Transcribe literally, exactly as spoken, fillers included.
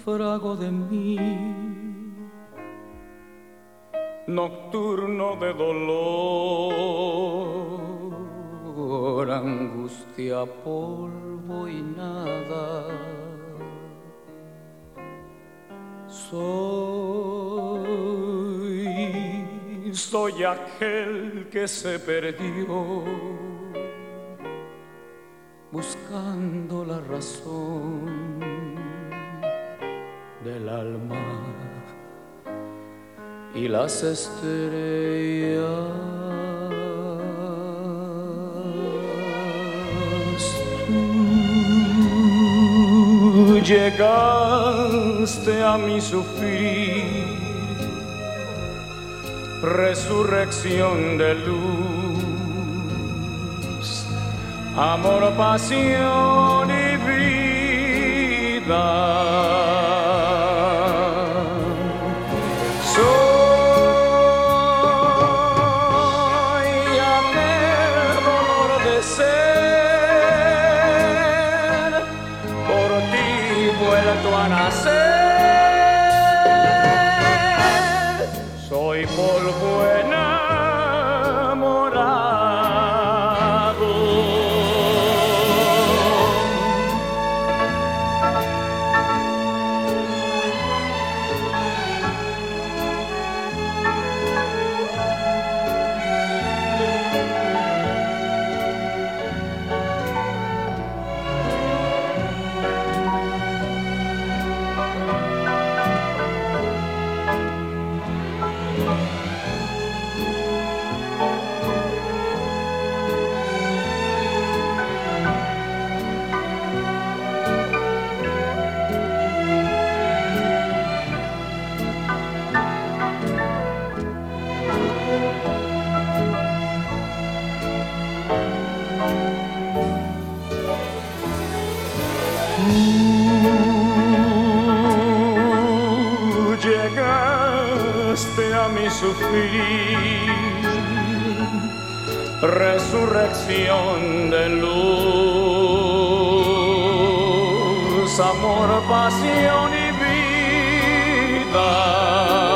náufrago de mí, nocturno de dolor, angustia, polvo y nada. Soy, soy aquel que se perdió buscando la razón del alma y las estrellas. Tú llegaste a mi sufrir, resurrección de luz, amor, pasión y vida. A nacer, soy polvo enamorado. Tú llegaste a mi sufrir, resurrección de luz, amor, pasión y vida.